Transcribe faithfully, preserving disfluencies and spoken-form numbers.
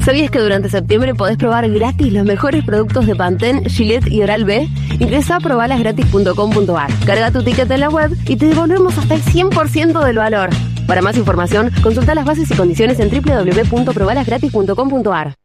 ¿Sabías que durante septiembre podés probar gratis los mejores productos de Pantene, Gillette y Oral-B? Ingresa a probalasgratis punto com punto ar, carga tu ticket en la web y te devolvemos hasta el cien por ciento del valor. Para más información, consulta las bases y condiciones en doble u doble u doble u punto probalasgratis punto com punto ar.